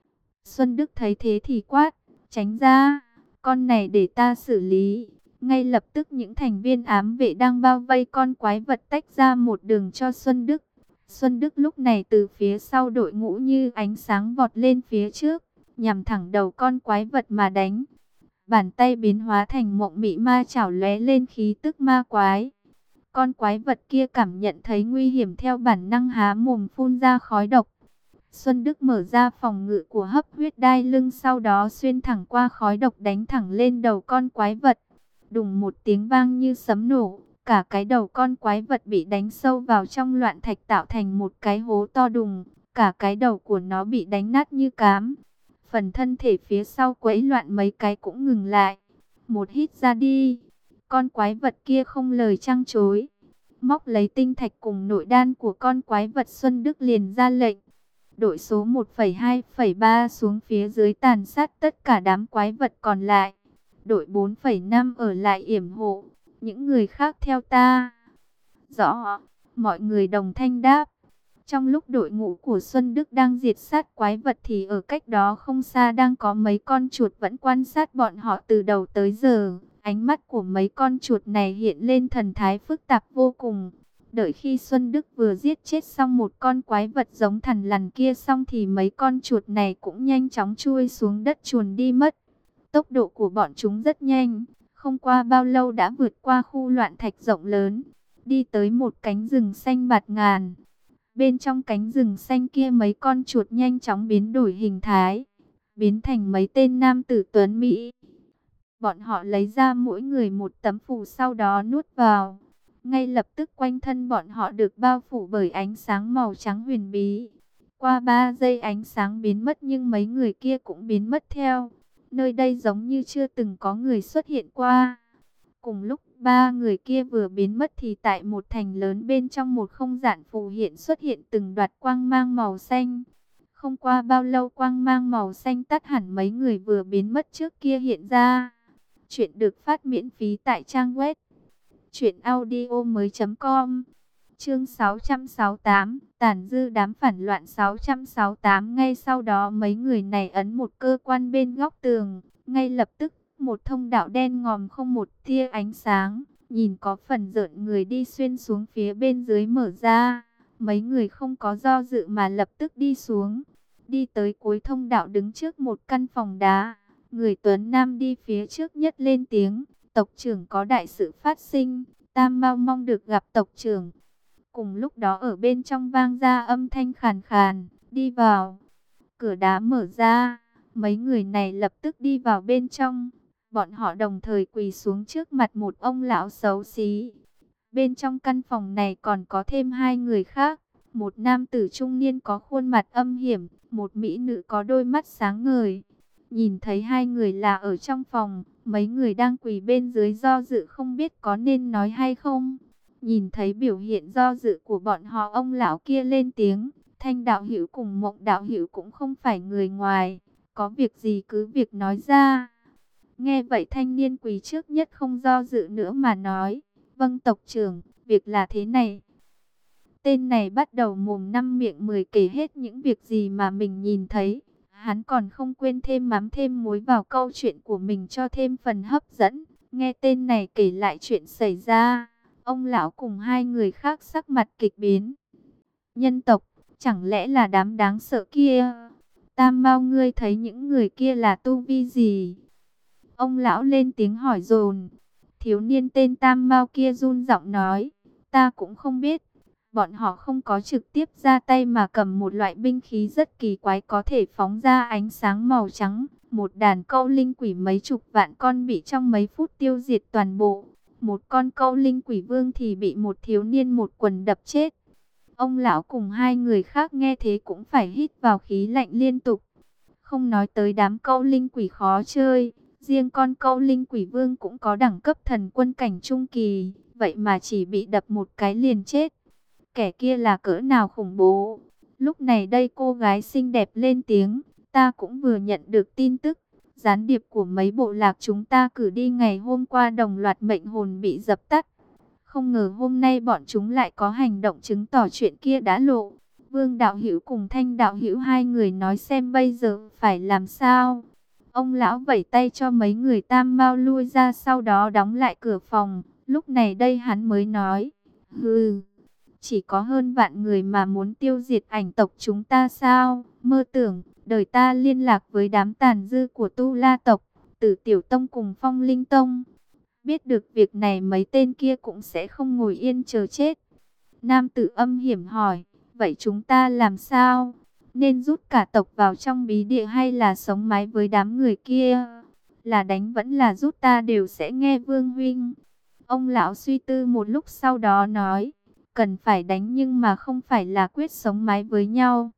Xuân Đức thấy thế thì quát, tránh ra, con này để ta xử lý. Ngay lập tức những thành viên ám vệ đang bao vây con quái vật tách ra một đường cho Xuân Đức. Xuân Đức lúc này từ phía sau đội ngũ như ánh sáng vọt lên phía trước, nhằm thẳng đầu con quái vật mà đánh. Bàn tay biến hóa thành mộng mị ma chảo lóe lên khí tức ma quái. Con quái vật kia cảm nhận thấy nguy hiểm theo bản năng há mồm phun ra khói độc. Xuân Đức mở ra phòng ngự của hấp huyết đai lưng, sau đó xuyên thẳng qua khói độc đánh thẳng lên đầu con quái vật. Đùng một tiếng vang như sấm nổ, cả cái đầu con quái vật bị đánh sâu vào trong loạn thạch tạo thành một cái hố to đùng. Cả cái đầu của nó bị đánh nát như cám. Phần thân thể phía sau quẫy loạn mấy cái cũng ngừng lại. Một hít ra đi. Con quái vật kia không lời trăng chối. Móc lấy tinh thạch cùng nội đan của con quái vật, Xuân Đức liền ra lệnh. Đội số một phẩy hai phẩy ba xuống phía dưới tàn sát tất cả đám quái vật còn lại. đội bốn phẩy năm ở lại yểm hộ, những người khác theo ta. Rõ, mọi người đồng thanh đáp. Trong lúc đội ngũ của Xuân Đức đang diệt sát quái vật thì ở cách đó không xa đang có mấy con chuột vẫn quan sát bọn họ từ đầu tới giờ. Ánh mắt của mấy con chuột này hiện lên thần thái phức tạp vô cùng. Đợi khi Xuân Đức vừa giết chết xong một con quái vật giống thằn lằn kia xong thì mấy con chuột này cũng nhanh chóng chui xuống đất chuồn đi mất. Tốc độ của bọn chúng rất nhanh, không qua bao lâu đã vượt qua khu loạn thạch rộng lớn, đi tới một cánh rừng xanh bạt ngàn. Bên trong cánh rừng xanh kia mấy con chuột nhanh chóng biến đổi hình thái, biến thành mấy tên nam tử tuấn Mỹ. Bọn họ lấy ra mỗi người một tấm phù sau đó nuốt vào. Ngay lập tức quanh thân bọn họ được bao phủ bởi ánh sáng màu trắng huyền bí. Qua ba giây ánh sáng biến mất nhưng mấy người kia cũng biến mất theo. Nơi đây giống như chưa từng có người xuất hiện qua. Cùng lúc ba người kia vừa biến mất thì tại một thành lớn bên trong một không gian phù hiện xuất hiện từng đoạt quang mang màu xanh. Không qua bao lâu quang mang màu xanh tắt hẳn, mấy người vừa biến mất trước kia hiện ra. Chuyện được phát miễn phí tại trang web truyện audio mới chấm com. Chương sáu trăm sáu mươi tám, tàn dư đám phản loạn. Sáu trăm sáu mươi tám. Ngay sau đó mấy người này ấn một cơ quan bên góc tường, ngay lập tức một thông đạo đen ngòm không một tia ánh sáng, nhìn có phần rợn người đi xuyên xuống phía bên dưới mở ra. Mấy người không có do dự mà lập tức đi xuống, đi tới cuối thông đạo đứng trước một căn phòng đá. Người tuấn nam đi phía trước nhất lên tiếng: "Tộc trưởng, có đại sự phát sinh, Tam Mao mong được gặp tộc trưởng." Cùng lúc đó ở bên trong vang ra âm thanh khàn khàn: "Đi vào." Cửa đá mở ra, mấy người này lập tức đi vào bên trong. Bọn họ đồng thời quỳ xuống trước mặt một ông lão xấu xí. Bên trong căn phòng này còn có thêm hai người khác, một nam tử trung niên có khuôn mặt âm hiểm, một mỹ nữ có đôi mắt sáng ngời. Nhìn thấy hai người là ở trong phòng, mấy người đang quỳ bên dưới do dự không biết có nên nói hay không. Nhìn thấy biểu hiện do dự của bọn họ, ông lão kia lên tiếng: "Thanh đạo hữu cùng Mộng đạo hữu cũng không phải người ngoài, có việc gì cứ việc nói ra." Nghe vậy thanh niên quỳ trước nhất không do dự nữa mà nói: "Vâng tộc trưởng, việc là thế này." Tên này bắt đầu mồm năm miệng mười kể hết những việc gì mà mình nhìn thấy. Hắn còn không quên thêm mắm thêm muối vào câu chuyện của mình cho thêm phần hấp dẫn. Nghe tên này kể lại chuyện xảy ra, ông lão cùng hai người khác sắc mặt kịch biến. "Nhân tộc, chẳng lẽ là đám đáng sợ kia? Tam Mao, ngươi thấy những người kia là tu vi gì?" Ông lão lên tiếng hỏi dồn. Thiếu niên tên Tam Mao kia run giọng nói: "Ta cũng không biết. Bọn họ không có trực tiếp ra tay mà cầm một loại binh khí rất kỳ quái có thể phóng ra ánh sáng màu trắng. Một đàn câu linh quỷ mấy chục vạn con bị trong mấy phút tiêu diệt toàn bộ. Một con câu linh quỷ vương thì bị một thiếu niên một quần đập chết." Ông lão cùng hai người khác nghe thế cũng phải hít vào khí lạnh liên tục. Không nói tới đám câu linh quỷ khó chơi, riêng con câu linh quỷ vương cũng có đẳng cấp thần quân cảnh trung kỳ, vậy mà chỉ bị đập một cái liền chết. Kẻ kia là cỡ nào khủng bố. Lúc này đây cô gái xinh đẹp lên tiếng: "Ta cũng vừa nhận được tin tức, gián điệp của mấy bộ lạc chúng ta cử đi ngày hôm qua đồng loạt mệnh hồn bị dập tắt. Không ngờ hôm nay bọn chúng lại có hành động chứng tỏ chuyện kia đã lộ. Vương đạo hữu cùng Thanh đạo hữu, hai người nói xem bây giờ phải làm sao." Ông lão vẫy tay cho mấy người Tam Mao lui ra, sau đó đóng lại cửa phòng. Lúc này đây hắn mới nói: "Hừ, chỉ có hơn vạn người mà muốn tiêu diệt ảnh tộc chúng ta sao? Mơ tưởng, đời ta liên lạc với đám tàn dư của Tu La tộc, Tử Tiểu Tông cùng Phong Linh Tông. Biết được việc này mấy tên kia cũng sẽ không ngồi yên chờ chết." Nam tử âm hiểm hỏi: "Vậy chúng ta làm sao? Nên rút cả tộc vào trong bí địa hay là sống mái với đám người kia? Là đánh vẫn là rút, ta đều sẽ nghe Vương huynh." Ông lão suy tư một lúc sau đó nói: "Cần phải đánh nhưng mà không phải là quyết sống mái với nhau.